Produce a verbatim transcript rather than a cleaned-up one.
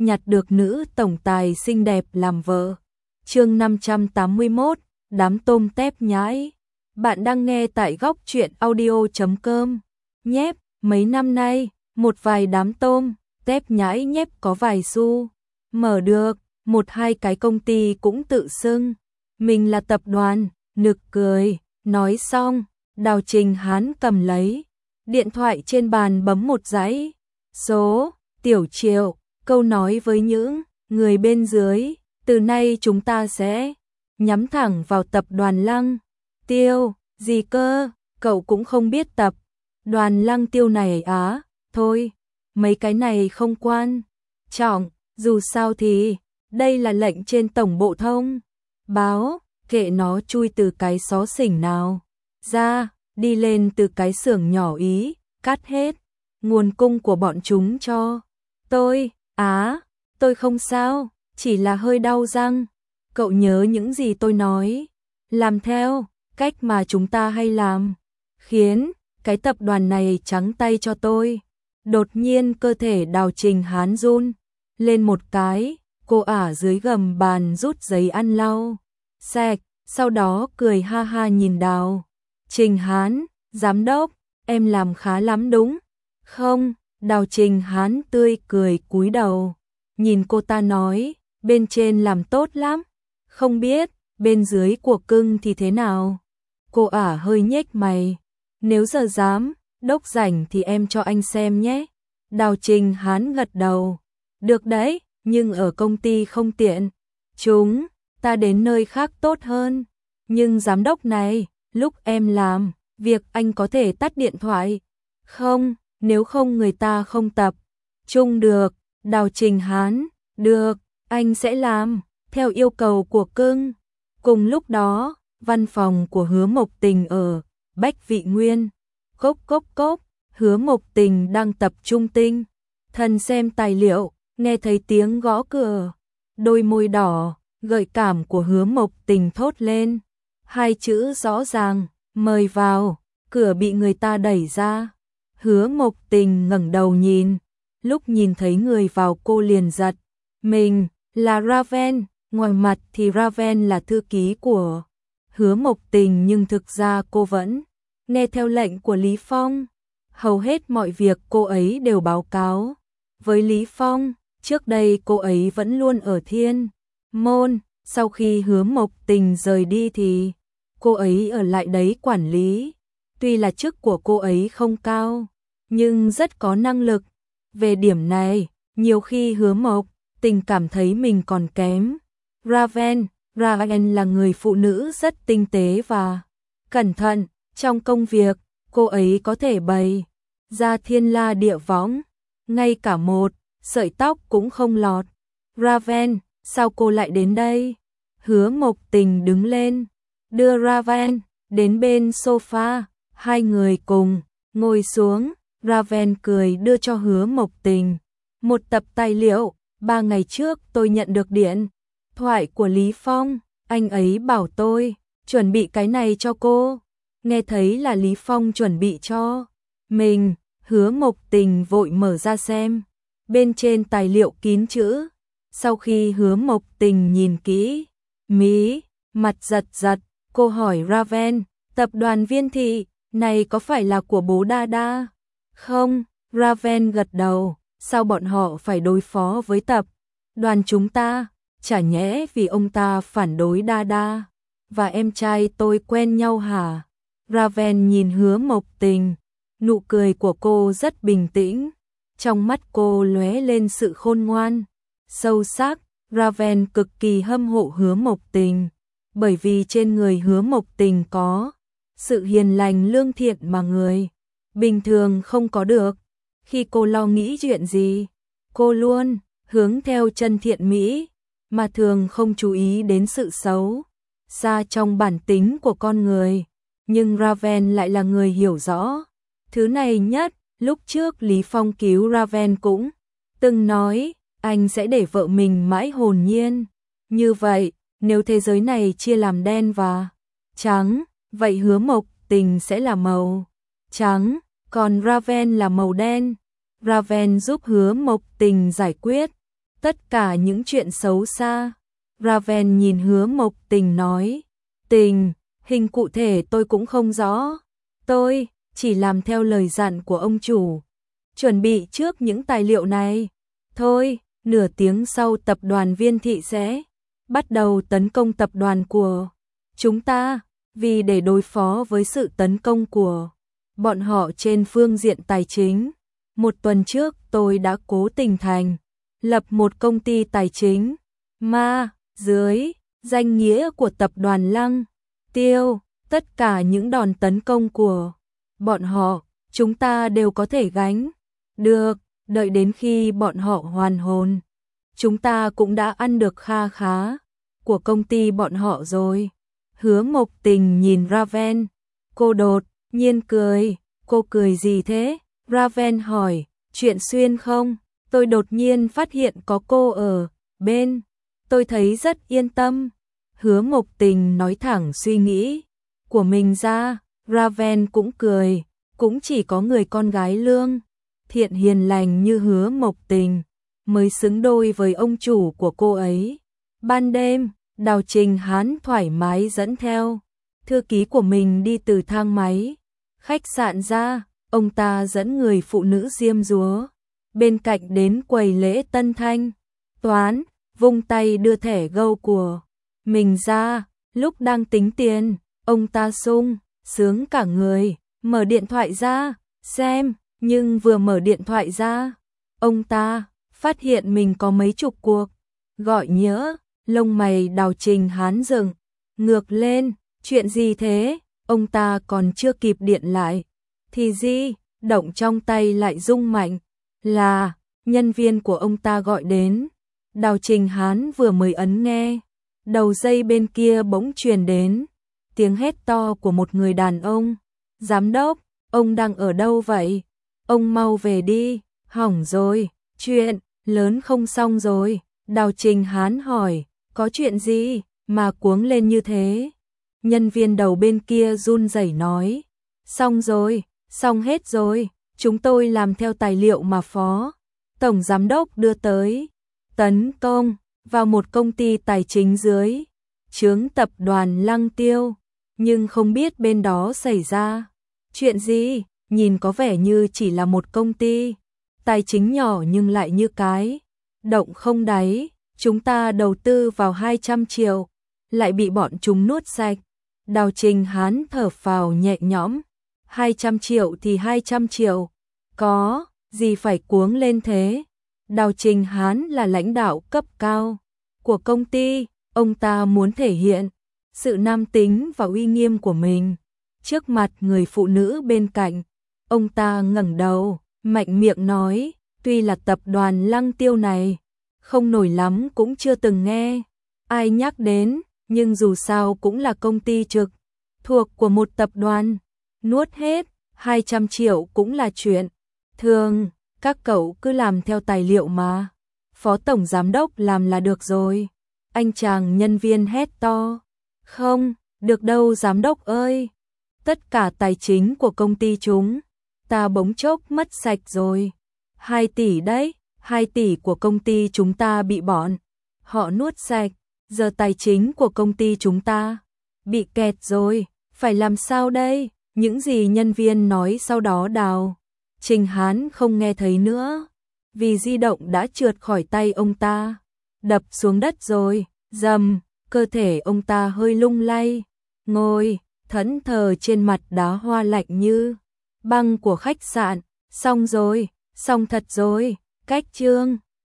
nhặt được nữ tổng tài xinh đẹp làm vợ. Chương năm trăm tám mươi mốt, đám tôm tép nhãi. Bạn đang nghe tại góc truyện audio chấm com. Nhép, mấy năm nay, một vài đám tôm tép nhãi nhép có vài xu mở được, một hai cái công ty cũng tự xưng mình là tập đoàn, nực cười. Nói xong, Đào Trình Hán cầm lấy điện thoại trên bàn bấm một dãy số. Tiểu Triệu, câu nói với những người bên dưới, từ nay chúng ta sẽ nhắm thẳng vào tập đoàn Lăng Tiêu. Gì cơ, cậu cũng không biết tập đoàn Lăng Tiêu này á? Thôi, mấy cái này không quan trọng, dù sao thì đây là lệnh trên tổng bộ thông báo, kệ nó chui từ cái xó xỉnh nào ra, đi lên từ cái xưởng nhỏ ý, cắt hết nguồn cung của bọn chúng cho tôi. Á, tôi không sao, chỉ là hơi đau răng. Cậu nhớ những gì tôi nói, làm theo cách mà chúng ta hay làm, khiến cái tập đoàn này trắng tay cho tôi. Đột nhiên cơ thể Đào Trình Hán run lên một cái, cô ả dưới gầm bàn rút giấy ăn lau sạch, sau đó cười ha ha nhìn Đào Trình Hán. Giám đốc, em làm khá lắm đúng không? Đào Trình Hán tươi cười cúi đầu nhìn cô ta nói, bên trên làm tốt lắm, không biết bên dưới của cưng thì thế nào? Cô ả hơi nhếch mày, nếu giờ dám đốc rảnh thì em cho anh xem nhé. Đào Trình Hán gật đầu, được đấy, nhưng ở công ty không tiện, chúng ta đến nơi khác tốt hơn. Nhưng giám đốc này, lúc em làm việc anh có thể tắt điện thoại không? Nếu không người ta không tập trung được. Đào Trình Hán, được, anh sẽ làm theo yêu cầu của cưng. Cùng lúc đó, văn phòng của Hứa Mộc Tình ở Bách Vị Nguyên. Cốc cốc cốc, Hứa Mộc Tình đang tập trung tinh thần xem tài liệu, nghe thấy tiếng gõ cửa. Đôi môi đỏ gợi cảm của Hứa Mộc Tình thốt lên hai chữ rõ ràng, mời vào. Cửa bị người ta đẩy ra. Hứa Mộc Tình ngẩng đầu nhìn, lúc nhìn thấy người vào cô liền giật mình, là Raven. Ngoài mặt thì Raven là thư ký của Hứa Mộc Tình, nhưng thực ra cô vẫn nghe theo lệnh của Lý Phong. Hầu hết mọi việc cô ấy đều báo cáo với Lý Phong. Trước đây cô ấy vẫn luôn ở Thiên Môn, sau khi Hứa Mộc Tình rời đi thì cô ấy ở lại đấy quản lý. Tuy là chức của cô ấy không cao, nhưng rất có năng lực. Về điểm này, nhiều khi Hứa Mộc Tình cảm thấy mình còn kém Raven. Raven là người phụ nữ rất tinh tế và cẩn thận. Trong công việc, cô ấy có thể bày ra thiên la địa võng, ngay cả một sợi tóc cũng không lọt. Raven, sao cô lại đến đây? Hứa Mộc Tình đứng lên, đưa Raven đến bên sofa. Hai người cùng ngồi xuống. Raven cười đưa cho Hứa Mộc Tình một tập tài liệu. Ba ngày trước tôi nhận được điện thoại của Lý Phong, anh ấy bảo tôi chuẩn bị cái này cho cô. Nghe thấy là Lý Phong chuẩn bị cho mình, Hứa Mộc Tình vội mở ra xem. Bên trên tài liệu kín chữ. Sau khi Hứa Mộc Tình nhìn kỹ, mí mặt giật giật, cô hỏi Raven, tập đoàn Viên Thị này có phải là của bố Dada không? Raven gật đầu, sao bọn họ phải đối phó với tập đoàn chúng ta? Chả nhẽ vì ông ta phản đối Dada và em trai tôi quen nhau hả? Raven nhìn Hứa Mộc Tình, nụ cười của cô rất bình tĩnh, trong mắt cô lóe lên sự khôn ngoan sâu sắc. Raven cực kỳ hâm mộ Hứa Mộc Tình, bởi vì trên người Hứa Mộc Tình có sự hiền lành lương thiện mà người bình thường không có được. Khi cô lo nghĩ chuyện gì, cô luôn hướng theo chân thiện mỹ, mà thường không chú ý đến sự xấu xa trong bản tính của con người. Nhưng Raven lại là người hiểu rõ thứ này nhất. Lúc trước Lý Phong cứu Raven cũng từng nói anh sẽ để vợ mình mãi hồn nhiên. Như vậy, nếu thế giới này chia làm đen và trắng, vậy Hứa Mộc Tình sẽ là màu trắng, còn Raven là màu đen. Raven giúp Hứa Mộc Tình giải quyết tất cả những chuyện xấu xa. Raven nhìn Hứa Mộc Tình nói, tình, hình cụ thể tôi cũng không rõ. Tôi chỉ làm theo lời dặn của ông chủ, chuẩn bị trước những tài liệu này. Thôi, nửa tiếng sau tập đoàn Viên Thị sẽ bắt đầu tấn công tập đoàn của chúng ta, vì để đối phó với sự tấn công của bọn họ trên phương diện tài chính. Một tuần trước tôi đã cố tình thành lập một công ty tài chính mà dưới danh nghĩa của tập đoàn Lăng Tiêu, tất cả những đòn tấn công của bọn họ, chúng ta đều có thể gánh được, đợi đến khi bọn họ hoàn hồn. Chúng ta cũng đã ăn được kha khá của công ty bọn họ rồi. Hứa Mộc Tình nhìn Raven, cô đột nhiên cười, cô cười gì thế? Raven hỏi, chuyện xuyên không? Tôi đột nhiên phát hiện có cô ở bên, tôi thấy rất yên tâm. Hứa Mộc Tình nói thẳng suy nghĩ của mình ra. Raven cũng cười, cũng chỉ có người con gái lương thiện hiền lành như Hứa Mộc Tình mới xứng đôi với ông chủ của cô ấy. Ban đêm, Đào Trình Hán thoải mái dẫn theo thư ký của mình đi từ thang máy khách sạn ra. Ông ta dẫn người phụ nữ diêm dúa bên cạnh đến quầy lễ tân thanh toán, vung tay đưa thẻ gâu của mình ra. Lúc đang tính tiền, ông ta sung sướng cả người, mở điện thoại ra xem, nhưng vừa mở điện thoại ra, ông ta phát hiện mình có mấy chục cuộc gọi nhỡ. Lông mày Đào Trình Hán dựng ngược lên, chuyện gì thế? Ông ta còn chưa kịp điện lại thì di động trong tay lại rung mạnh, là nhân viên của ông ta gọi đến. Đào Trình Hán vừa mới ấn nghe, đầu dây bên kia bỗng truyền đến tiếng hét to của một người đàn ông, giám đốc, ông đang ở đâu vậy? Ông mau về đi, hỏng rồi, chuyện lớn không xong rồi. Đào Trình Hán hỏi, có chuyện gì mà cuống lên như thế? Nhân viên đầu bên kia run rẩy nói, xong rồi, xong hết rồi, chúng tôi làm theo tài liệu mà phó tổng giám đốc đưa tới, tấn công vào một công ty tài chính dưới trướng tập đoàn Lăng Tiêu, nhưng không biết bên đó xảy ra chuyện gì. Nhìn có vẻ như chỉ là một công ty tài chính nhỏ nhưng lại như cái động không đáy. Chúng ta đầu tư vào hai trăm triệu, lại bị bọn chúng nuốt sạch. Đào Trình Hán thở phào nhẹ nhõm, hai trăm triệu thì hai trăm triệu, có gì phải cuống lên thế? Đào Trình Hán là lãnh đạo cấp cao của công ty, ông ta muốn thể hiện sự nam tính và uy nghiêm của mình trước mặt người phụ nữ bên cạnh. Ông ta ngẩng đầu, mạnh miệng nói, tuy là tập đoàn Lăng Tiêu này không nổi lắm, cũng chưa từng nghe ai nhắc đến, nhưng dù sao cũng là công ty trực thuộc của một tập đoàn, nuốt hết hai trăm triệu cũng là chuyện thường, các cậu cứ làm theo tài liệu mà phó tổng giám đốc làm là được rồi. Anh chàng nhân viên hét to, không được đâu giám đốc ơi, tất cả tài chính của công ty chúng ta bỗng chốc mất sạch rồi, hai tỷ đấy, hai tỷ của công ty chúng ta bị bọn họ nuốt sạch, giờ tài chính của công ty chúng ta bị kẹt rồi, phải làm sao đây? Những gì nhân viên nói sau đó Đào Trình Hán không nghe thấy nữa, vì di động đã trượt khỏi tay ông ta, đập xuống đất rồi. Dầm, cơ thể ông ta hơi lung lay, ngồi thẫn thờ trên mặt đá hoa lạnh như băng của khách sạn. Xong rồi, xong thật rồi, cách chương